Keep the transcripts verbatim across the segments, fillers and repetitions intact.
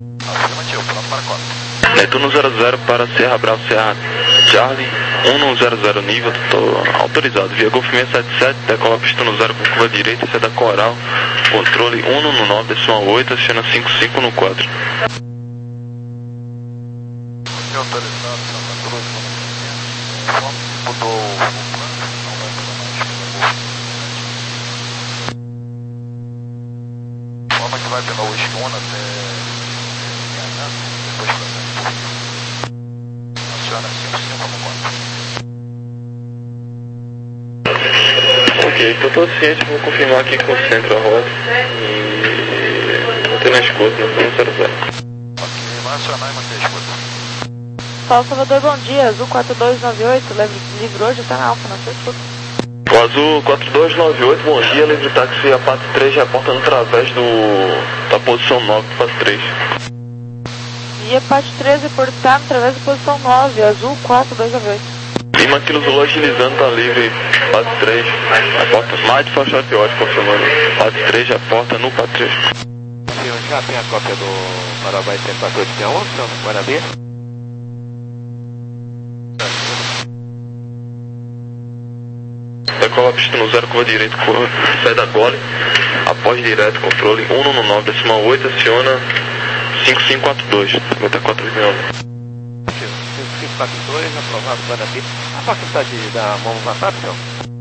Afirmativo, pronto para quatro. Netuno zero zero para Serra Bravo Serra Charlie, um um zero zero nível, tô autorizado. Via Golf seiscentos e setenta e sete, decola pista no zero com curva direita, isso é da Coral. Controle um no nove, decimal oito, aciona cinco cinco no quatro. Autorizado, Santa Cruz, mudou o plano, não vai fazer mais. Forma que vai pela Wisconsin até depois passando por aciona cinco cinco no quatro. Ok, estou todo ciente, vou confirmar aqui com o centro a rota e manter na escuta, no zero zero. Ok, vai acionar e manter a escuta. Paulo Salvador, bom dia. Azul quatro dois nove oito, livre hoje, está na Alfa, não sei escuta. O Azul quatro dois nove oito, bom dia, livre táxi a Pato três, reportando através do, da posição nove do Pato três. Via Pato três, reportado através da posição nove, Azul quatro dois nove oito. Lima Kilo Zulu agilizando, tá livre, Pato três, reporta mais de Foxtrot ótimo, confirmando, Pato três, reporta no Pato três. Senhor, já tem a cópia do Paraguai três quatro oito um, senhor Guarabia? Decola pista no zero, curva direita, curva, sai da gole, após direto, controle um no nove, decimal oito, aciona cinco cinco quatro dois, cinquenta e quatro mil. cinco cinco quatro dois, aprovado Guarabia. A faculdade da mão WhatsApp, senhor?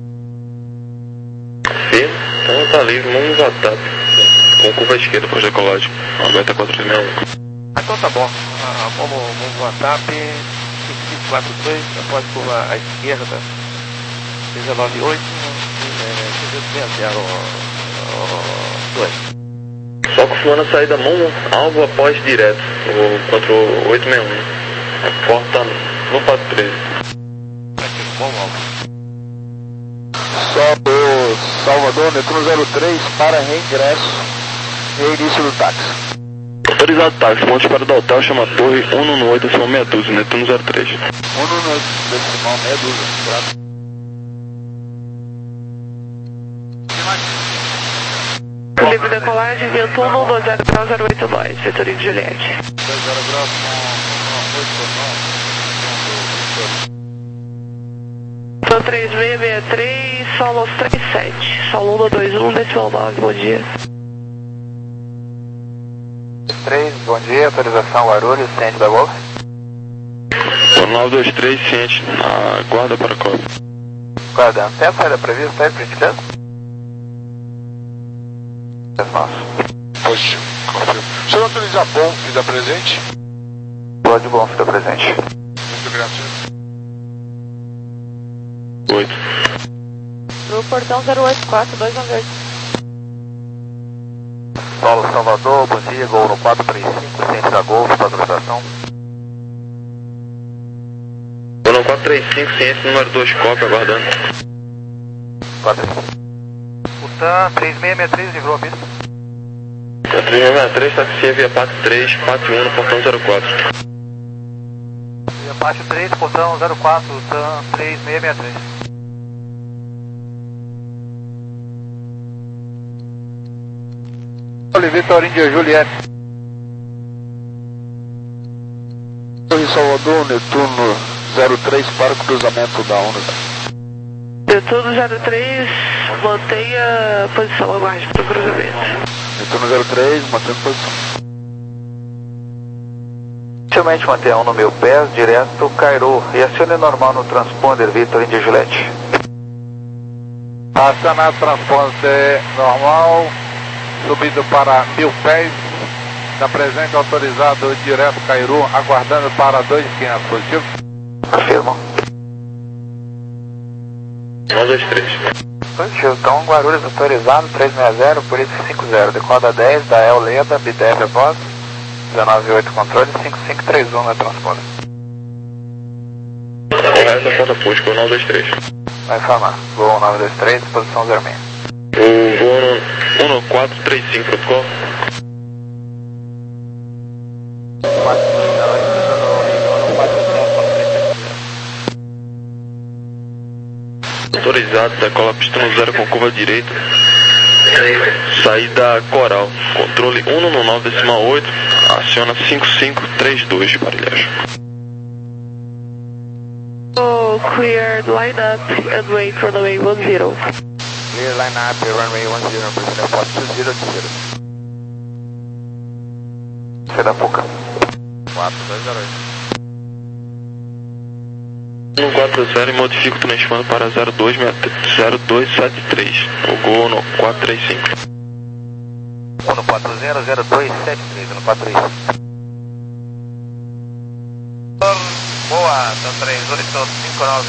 Sim, então tá livre, mão WhatsApp, com curva esquerda para decolagem, noventa e quatro mil. Ah, então tá bom. A mão WhatsApp, cinco cinco quatro dois, após curva à esquerda. dezenove oito, zero dois. Só confirmando a saída mão alvo após direto, o quatro oito seis um. A porta no Pato três. Aqui no bom alvo. Só o Salvador, Netuno zero três, para reingresso, reinício do táxi. Autorizado táxi, pontos para o hotel, chama Torre um no oito, decimal meia dúzia, Netuno zero três. um no decimal meia dúzia, graças. Livre decolagem, vento um dois zero grau zero oito nove, Vetorinho de Juliette. dois zero graus com São três seis seis três, solo três sete, solo um dois um, decimal nove, bom dia. três, bom dia, autorização Guarulhos, ciente da Golf. nove dois três, ciente, na guarda para a Copa. Guardando, tem a saída prevista aí, por gentileza? Nossa. Positivo, confirmo. O senhor autoriza bom e da presente? Pode bom, fica presente. Muito grato. oito. Pro portão zero oito quatro dois nove oito. Paulo Salvador, bom dia, gol no quatro três cinco, ciente da Golf, autorização. Gol no quatro três cinco, ciente, número dois, Copa, aguardando. quatro três cinco. O T A M três seis seis três livrou a pista. três seis seis três, taxi via Pato três, Pato um no portão zero quatro. Via Pato três, portão zero quatro, T A M três seis seis três. Vitorinho de Juliette. Torre Salvador, Netuno zero três para o cruzamento da onda. Netuno zero três, mantenha a posição, aguarde para o cruzamento. Netuno zero três, mantendo posição. Inicialmente mantenha um no meu pé, direto, Cairo, e acione normal no transponder, Vitor de Juliette. Acionado transponder normal, subindo para mil pés, da presente autorizado direto, Cairo, aguardando para dois quinhentos, positivo? Confirmo. nove dois três. Positivo, então Guarulhos autorizado, três seis zero, por isso cinco zero, decoda dez, da El Leda, B D F após, dezenove oito controle, cinco cinco três um na transponder. Correto, a porta Pusco, nove dois três. Vai informar, voo nove dois três, posição zero seis. O voo um no quatro três cinco, protocolo. Autorizado, decola pista no zero com curva direita. Saída Coral. Controle um no nove decimal oito. Aciona cinco cinco três dois de aparelhagem. Oh, clear line up and wait for runway one zero. Clear line up, runway one zero, Brazilian Fox two zero two zero. Será pouca. quatro dois zero oito. um quatro zero e modifica o transmando para zero dois sete três. O Gol no quatro três cinco. um quatro zero zero dois sete três, um quatro três. Boa, Tan três oito cinco nove.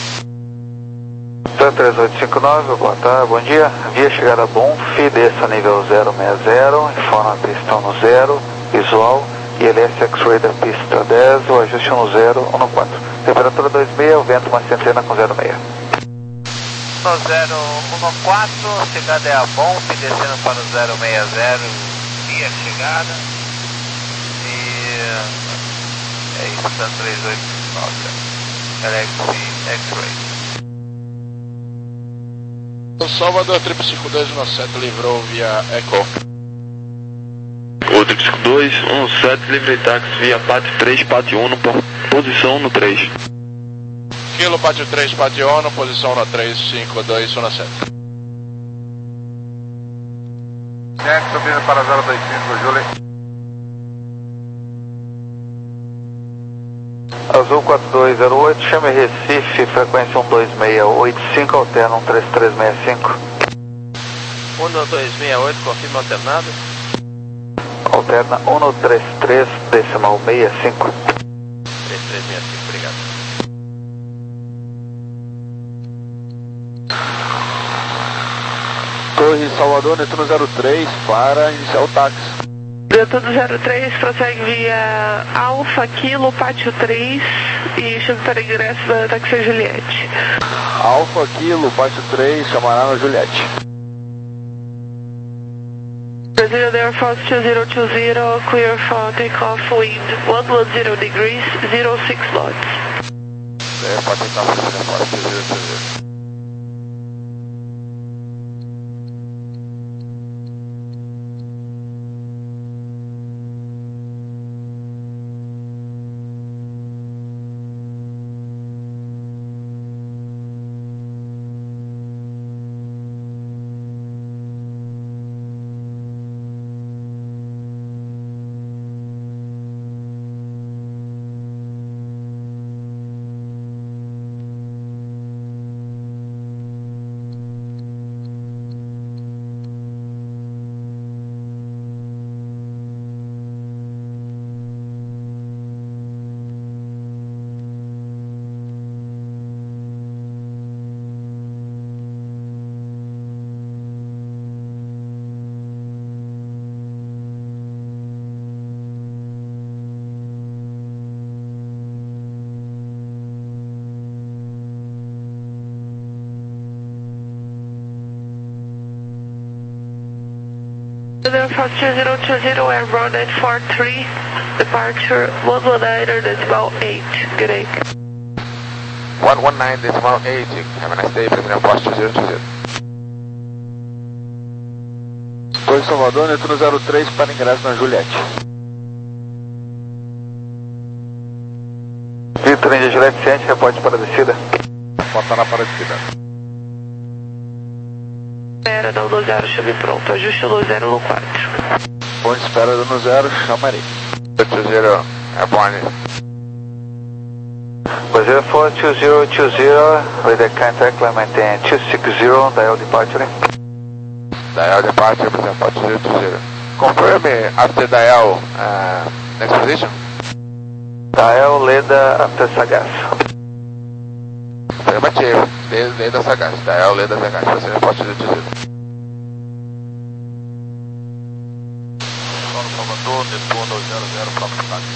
Tan três oito cinco nove, boa tarde, bom dia. Via chegada bom, F I desça nível zero seis zero, informa a pista no zero, visual, I L S X-Ray da pista dez, o ajuste no zero, um quatro. Temperatura dois seis, o vento uma centena com zero seis. No zero um quatro, chegada é a bom, F I descendo para o zero seis zero, via chegada. E é isso, Tan três oito cinco nove, Galaxy X-Ray. Salvador, triplo cinco dois um sete, livrou via Echo. O triplo cinco dois um sete, livre táxi via Pátio três, Pátio um, posição no três. Kilo, Pátio três, Pátio um, posição no três cinco dois um sete. Jack subindo para zero dois cinco, Julie. Azul quatro dois zero oito, chame Recife, frequência um dois seis oito cinco, alterna um três três seis cinco. um dois seis oito, confirma alternado. Alterna um três três decimal seis cinco. três três seis cinco, obrigado. Torre Salvador, Netuno zero três, para iniciar o táxi. Netuno zero três, prossegue via Alfa Kilo, Pátio três e chama para ingresso da Taxi Juliette. Alfa Kilo, Pátio três, chamará na Juliette. Brazilian Air Force two zero two zero, clear for takeoff wind one ten degrees, zero six knots. É, pode tentar fazer a Force two zero two zero. Air Force two zero two zero, airborne at four three, departure one nineteen decimal eight, good day. one nineteen decimal eight, have a nice day, Brazilian Force two zero two zero. Torre Salvador, Netuno zero três, para ingresso na Juliette. Vitor, Índia Juliette Ciente, reporte para a descida. Botar para a descida. Espera, não no zero, chame pronto, ajuste no zero no quatro. Ponto de espera no zero, chamarei. two zero, airborne. Brazilian Force two zero two zero, with the contact line maintain two six zero, dial departure. Dial departure, Brazilian Force two zero two zero. Confirm after dial, uh, next position. Dial Leda after Sagaço. Afirmativo, Leda Sagaço, dial Leda Sagaço, Brazilian Force two zero two zero. Salvador, Netuno zero zero, próximo táxi.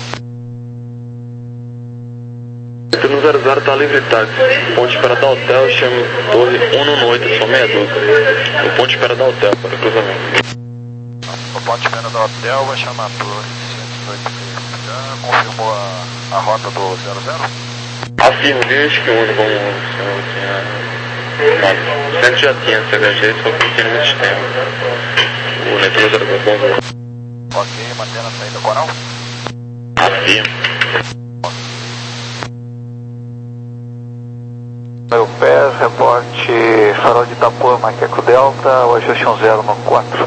Netuno zero zero está livre táxi. Ponte de espera da hotel, chame Torre um no oito, só meia dúzia. O ponto de espera da hotel para cruzamento. O ponto de espera do hotel vai chamar a Torre cento e oito. Já confirmou a, a rota do zero zero? Afirmei que o único tinha. O centro já tinha C V G, só que tinha no sistema. O Netuno zero zero. Ok, mantendo a saída coral. Confirmo. Meu pés, reporte farol de Itapuã, Macaco Delta, o ajuste um zero no quatro.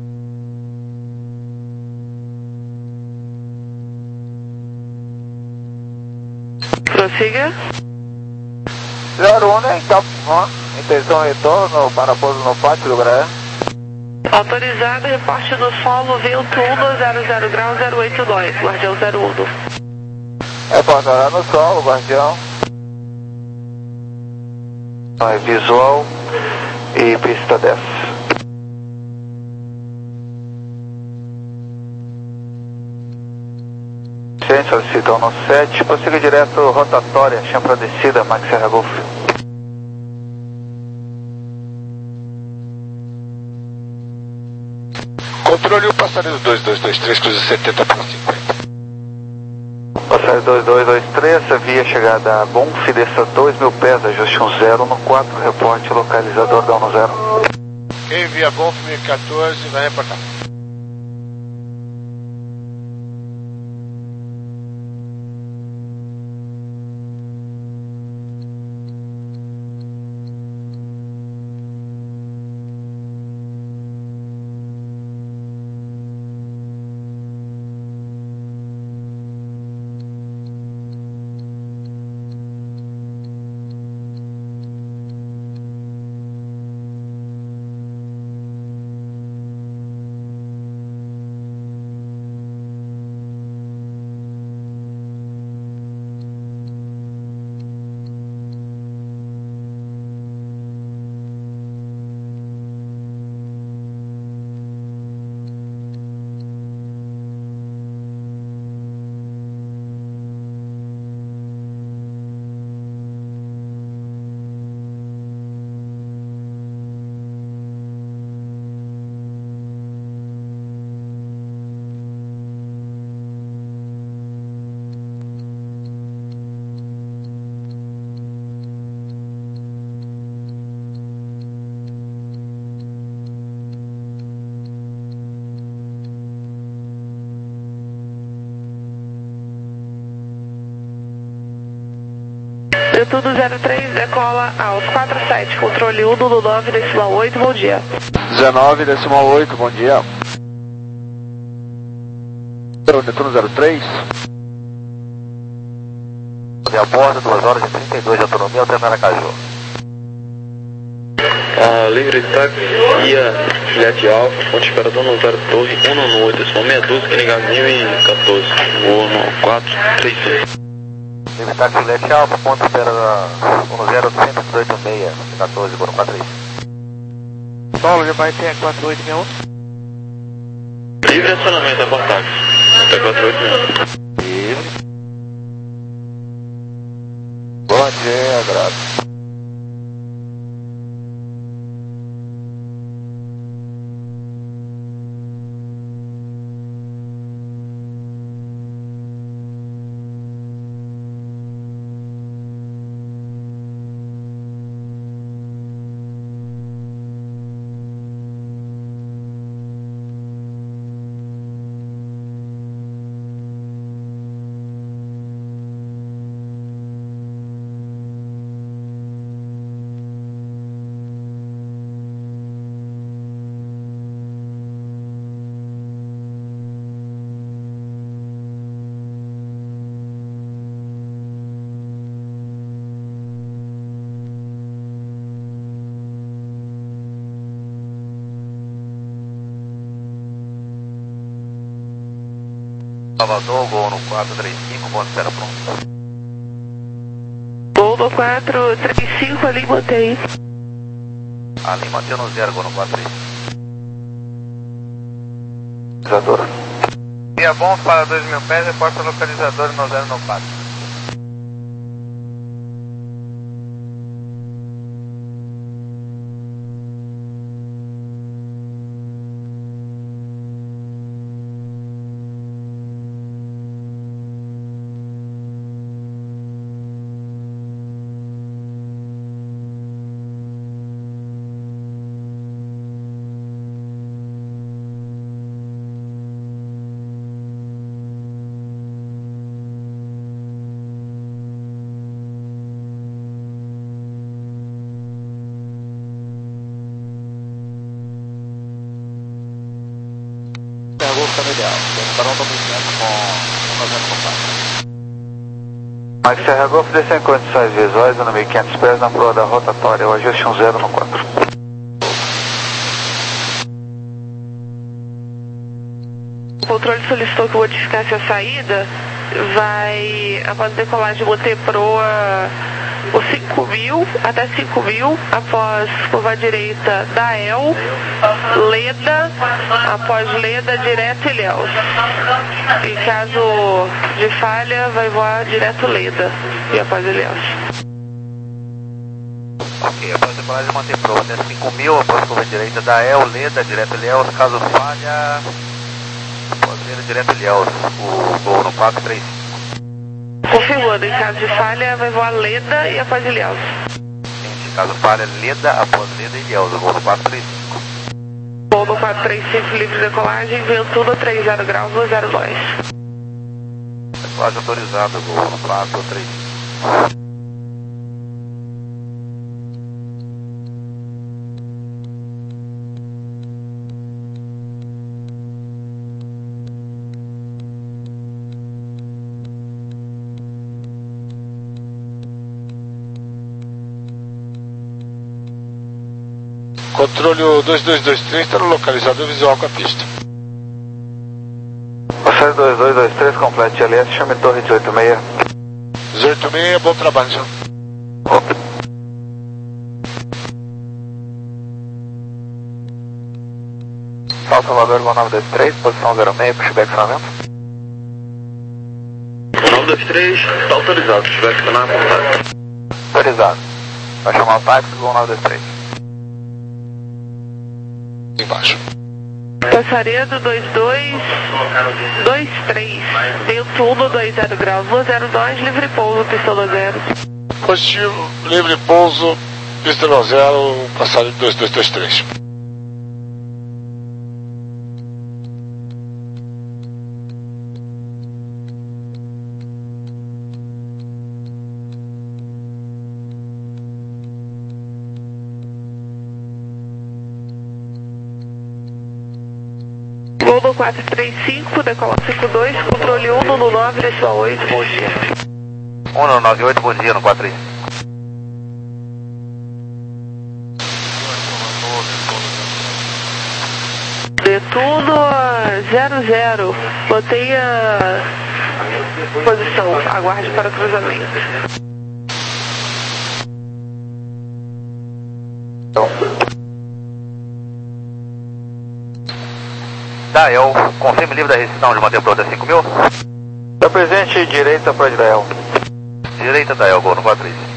Prossiga. zero um, né? Itapuã, intenção retorno para pouso no pátio do Graé. Autorizado, reporte do solo, vento um zero zero grau zero oito dois, Guardião zero um. Reporte horário no solo, Guardião. É visual e pista dez. Gente, solicitam no sete, prossiga direto rotatória, chama para descida, Max Serra Golf. Controle o passarinho dois dois dois três, cruze setenta para cinquenta. Passarinho dois dois dois três, via chegada a Bonf, desça dois mil pés, ajuste um zero no quatro, reporte localizador da um zero. Quem via Bonf mil e quatorze vai reportar. Tudo zero três, decola aos quatro sete, controle um no nove decimal oito, bom dia. dezenove decimal oito, bom dia. Netuno zero três. De a bordo, duas horas e trinta e dois de autonomia, até Maracaju. Ah, livre táxi, guia Juliette Alfa, ponte esperador no zero Torre, um no oito, decimal seis doze, Kenigar mil e quatorze, voo no quatro três seis. Livre táxi Juliette Alfa, ponto espera um zero cento e oito seis, quatorze, Boro quatro três. Solo, já vai ter quatro oito seis um. Livre acionamento da Portax, até quatro oito seis um. Livre. Bom dia, graças. Salvador, gol no quatro três cinco, bom espera pronto. Gol no quatro três cinco, ali mantém. Ali mantém no zero, gol no quatro três cinco. Localizador. Via bom para dois mil pés, reporta localizador no zero no quatro. rota no ideal. Barão do movimento com noventa compacto. Mike Serra Golf, descendo em condições visuais, a mil e quinhentos pés na proa da rotatória, o ajuste um zero no quatro. O controle solicitou que modificasse a saída, vai, após decolagem, manter proa o cinco mil até cinco mil, após curva direita da E L, Leda, após Leda, direto Ilhéus. Em caso de falha, vai voar direto Leda e após Ilhéus. Ok, após decolagem manter proa até cinco mil, após curva direita da E L, Leda, direto Ilhéus, caso falha, após Leda, direto Ilhéus, o gol no quatro três cinco. Confirmando, em caso de falha, vai voar Leda e após Ilhéus. Em caso falha, Leda, após Leda e Ilhéus, o gol no quatro três cinco. Voo no quatro três cinco, livre decolagem, vento no trinta graus, no zero dois. Decolagem autorizada, gol no quatro três cinco. Controle dois dois dois três está no localizador visual com a pista. Vocês dois dois dois três, complete L S, chame torre dezoito seis. dezoito seis, bom trabalho, senhor. Salto Salvador, Gol nove dois três, posição zero seis, pushback finalmente. nove dois três, está autorizado, pushback final, contato. Autorizado. Vai chamar o táxi, Gol nove dois três. Embaixo. Passaredo dois dois dois três, vento um no dois zero graus, no zero dois, livre pouso, pista no zero. Positivo, livre pouso, pista no zero, passarinho dois dois dois três. Voo no quatro três cinco, decola cinco dois, controle um no nove, decimal oito, bom dia. um no nove oito, bom dia, no quatro três cinco. Netuno zero zero, mantenha posição, aguarde para cruzamento. Da E L, confirme livre da restrição de manter proa até cinco mil. Está presente, direita para da E L. Direita da E L, gol no quatro três cinco.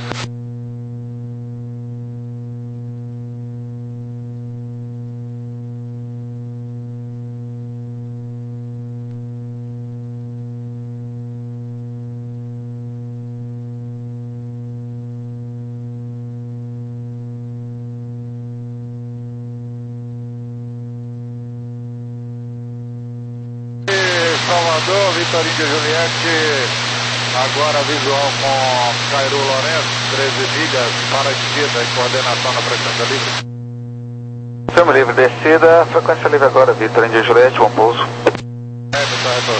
Salvador, Vitor Índia Juliette, agora visual com Cairo Lourenço, treze milhas para a esquerda e coordenação na frequência livre. Chame livre, descida, frequência livre agora, Vitor Índia Juliette, bom pouso. É, Vitor,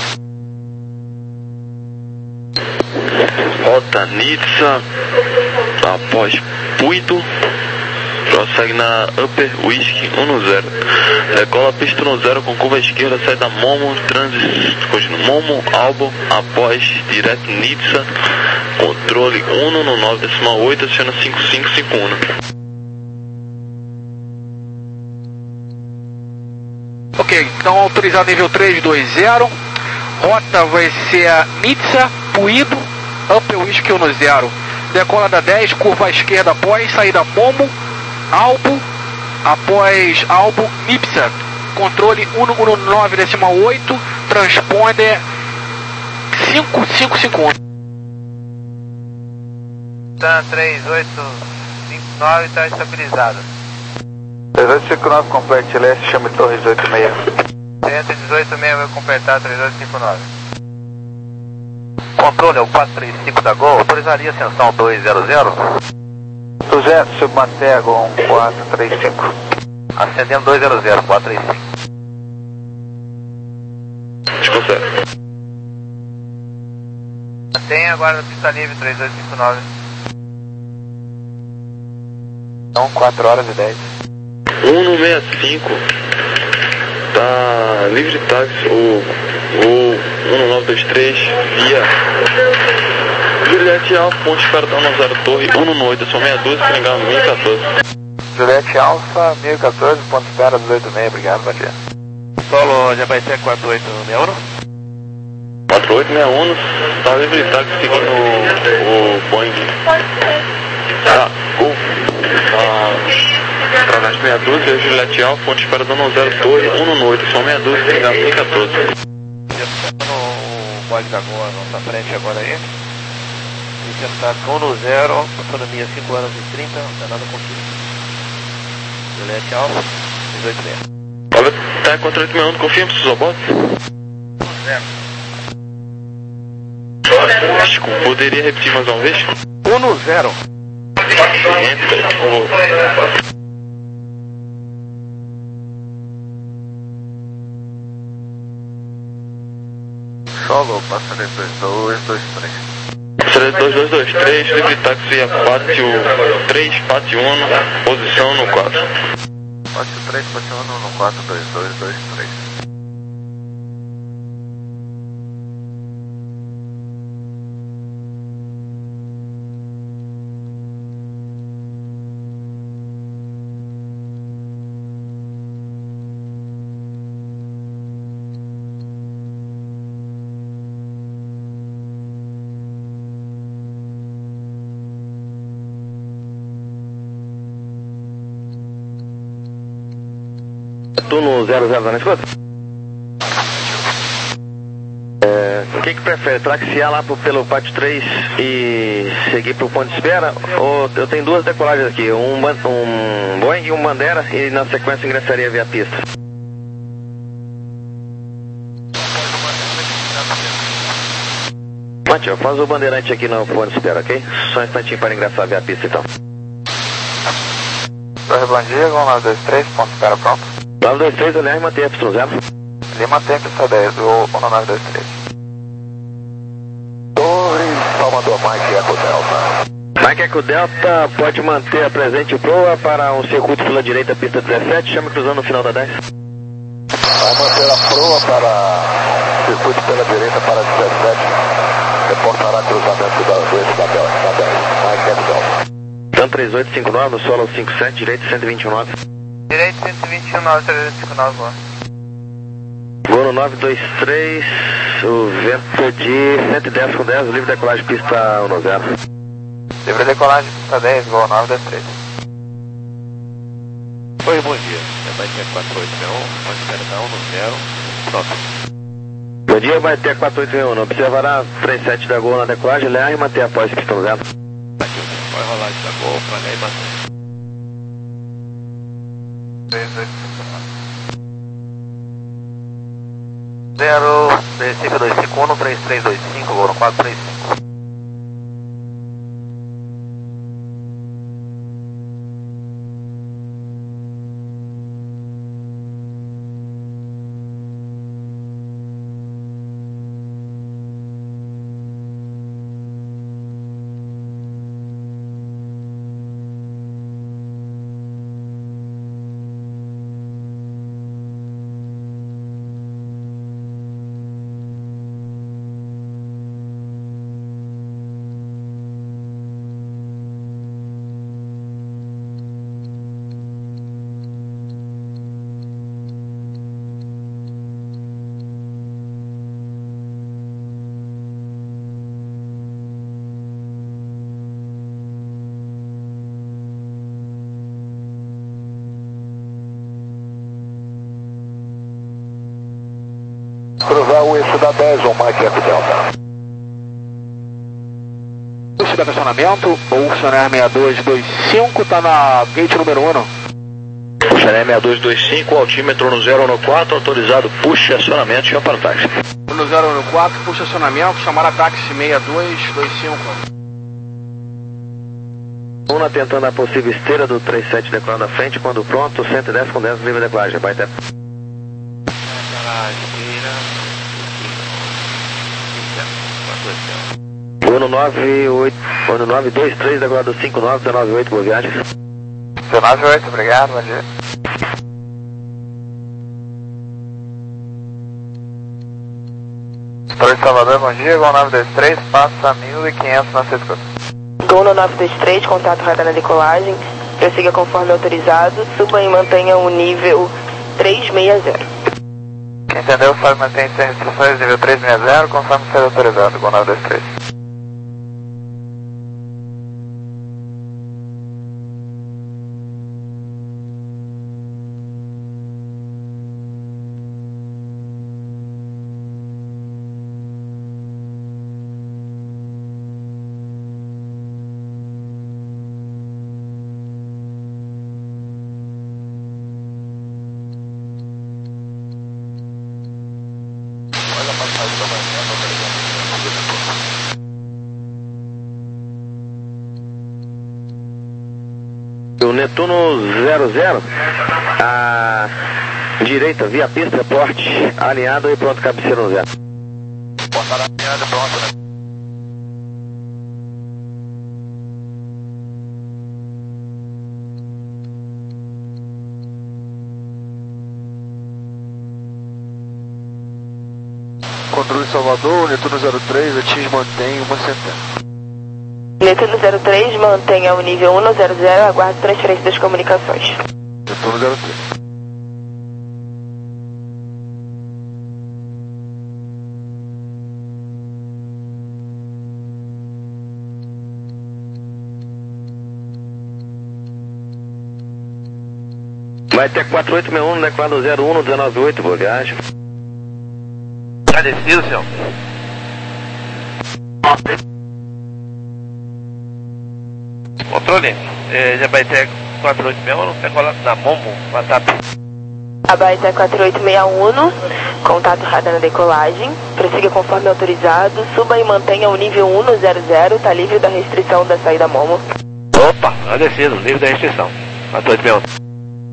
Rota Nitsa, após Puido, prossegue na Upper Whisky um no zero. Decola pista no zero com curva esquerda, sai da Momo, trânsito, continua Momo, Albo, após direto Nitsa, controle um no nove decimal oito, aciona cinco cinco cinco um. Ok, então autorizado nível três dois zero, rota vai ser a Nitsa, Puido, Upper Whisky um no zero. Decola da dez, curva à esquerda após, saída Momo, Albo, após Albo, Nipsa, controle um no nove decimal oito, transponder cinco cinco cinco um. Tan três oito cinco nove está estabilizado. três oito cinco nove, complete L S, chame torre dezoito seis. cento e dezoito seis vai completar três oito cinco nove. Controle é o quatro três cinco da Gol, autorizaria ascensão dois zero zero. duzentos, submantém a Gol quatro três cinco. Ascendendo dois zero zero, quatro três cinco. zero. Tem agora pista livre, três dois cinco nove. Então, quatro horas e dez. um no sessenta e cinco. Tá livre táxi, o, o um no nove dois três, via Juliette Alfa, ponte Espertão no zero Torre, um no oito, são meia dúzia, Senegal mil e quatorze. Juliette Alfa, mil e quatorze, ponto espera dos oito seis, obrigado, bom dia. Solo já vai ser quatro oito seis um? quatro oito seis um, tá livre táxi seguindo o, o Boeing. Tá, Gol. Tá, Traveste meia dúzia, Juliette Alfa, ponte Espertão no zero Torre, um no oito, são meia dúzia, Senegal mil e quatorze. O Boeing da Goa, nossa frente agora aí. Tentar um no zero, autonomia cinco anos e trinta, não tem nada contigo. Juliette Alfa, dezoito seis. Olha, tá quatro oito seis um, confirma se usou bota? Zero. Chico, poderia repetir mais uma vez? um no zero. Entra, por favor. Solo, passa dois dois dois três. dois dois dois três, livre táxi via pátio três, pátio um, posição no quatro. Pátio três, pátio um no quatro dois dois dois três. Tu no zero zero, não escuta? É, o que que prefere? Traxear lá pro, pelo pátio três e seguir pro ponto de espera? Ou eu tenho duas decolagens aqui, um, um Boeing e um Bandera, e na sequência ingressaria via pista. Matheus, faz o bandeirante aqui no ponto de espera, ok? Só um instantinho para ingressar via pista então. Torre, bom dia, Gol nove dois três, ponto espera pronto. nove dois três, aliás, mantém a pista zero. Ele mantém a pista dez, o nove dois três. Torre, Salvador, Mike Eco Delta. Mike Eco Delta, pode manter a presente proa para um circuito pela direita, pista dezessete, chame cruzando no final da dez. Vai manter a proa para circuito pela direita para dezessete. Reportará cruzamento da dois da dez. Mike Eco Delta. Dan três oito cinco nove, no solo cinco sete, direito cento e vinte e nove. Direito cento e vinte e um, nove três cinco nove, boa. Voo no nove dois três, o vento de cento e dez com dez, livre decolagem pista um zero. Livre decolagem pista dez, Gol nove dois três. Oi, bom dia. É mais quatro oito seis um, pode esperar um no zero. Pronto. Bom dia, vai ter quatro oito seis um, observará três sete da Gol na decolagem, aliás, e manter após pista um zero. Vai rolar de da Gol pra lá e bater. três dois cinco nove. zero, Recife dois cinco um, três três dois cinco, Gol no quatro três cinco. Cruzar o eixo da dez, ou Mike Eco Delta. Eixo de estacionamento, ou Sonar seis dois dois cinco, está na gate número um. Xané seis dois dois cinco, altímetro no zero no quatro, autorizado, puxe acionamento, chama para o táxi. No zero no quatro, puxa acionamento, chamar a táxi seis dois dois cinco. Una tentando a possível esteira do três sete decolando à frente, quando pronto, cento e dez com dez, livre decolagem, vai até. Aquela esteira. dois. Uno nove oito, Uno nove dois três, decolado cinco nove, dezenove oito, boa viagem. dezenove oito, obrigado, bom dia. Torre Salvador, bom dia, Gol nove dois três, passa mil e quinhentos na sua escuta. Gol no nove dois três, contato radar na decolagem, prossiga conforme autorizado, suba e mantenha o nível trezentos e sessenta. Quem entendeu sabe manter sem restrições, nível trezentos e sessenta, conforme ser autorizado, Gol nove dois três. O Netuno zero zero, a direita, via pista, reporte, alinhado e pronto, cabeceira no zero. Portada alinhada e pronto, né? Controle Salvador, Netuno zero três, atinge, mantém uma centena. Netuno zero três, mantenha o nível cento e zero, aguarde transferência das comunicações. Netuno zero três. Vai ter quatro oito seis um, declarado zero um, dezenove oito, boa viagem. Agradecido, senhor. Controle, eh, já vai ter quatro oito seis um, decolado na Momo, WhatsApp. Abaita quatro oito seis um, contato radar na decolagem, prossiga conforme autorizado, suba e mantenha o nível cento e sessenta, tá livre da restrição da saída Momo. Opa, agradecido, livre da restrição. quatro oito seis um.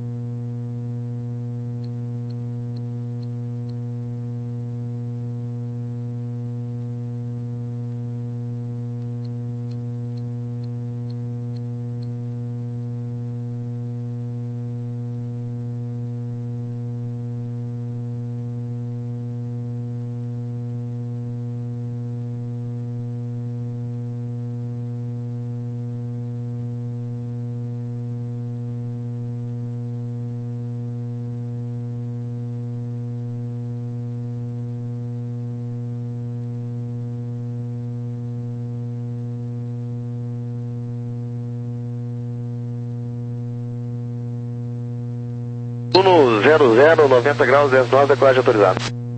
Uno zero zero, noventa graus, dez nove, decolagem autorizado.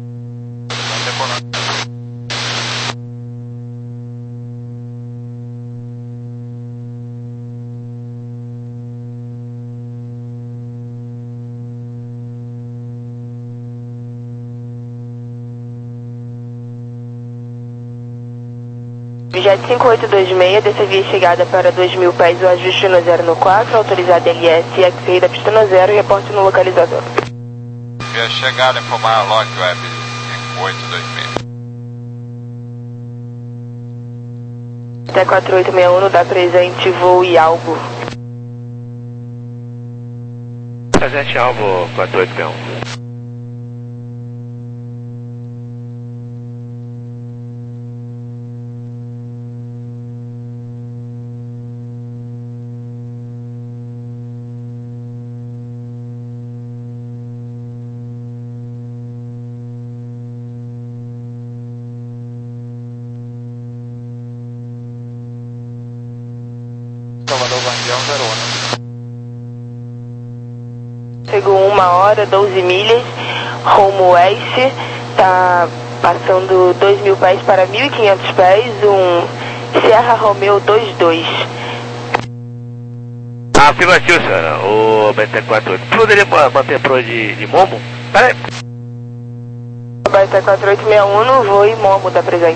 Jet cinco oito dois seis, dessa via chegada para dois mil pés, o ajuste no zero no quatro, autorizado L S, X-Ray da pista no zero e reporte no localizador. Via chegada, informar Log Web cinco oito dois seis. Até quatro oito seis um, dá presente, voo e algo. Presente alvo quatro oito seis um. Salvador, Guardião zero um. Chegou uma hora, doze milhas, rumo oeste, tá passando dois mil pés para mil e quinhentos pés, um Sierra Romeo dois dois. Afirmativo, senhora, o B T quatro oito. Poderia manter pro de, de Momo? Pera aí. B T quatro oito seis um, voo e Momo da presente.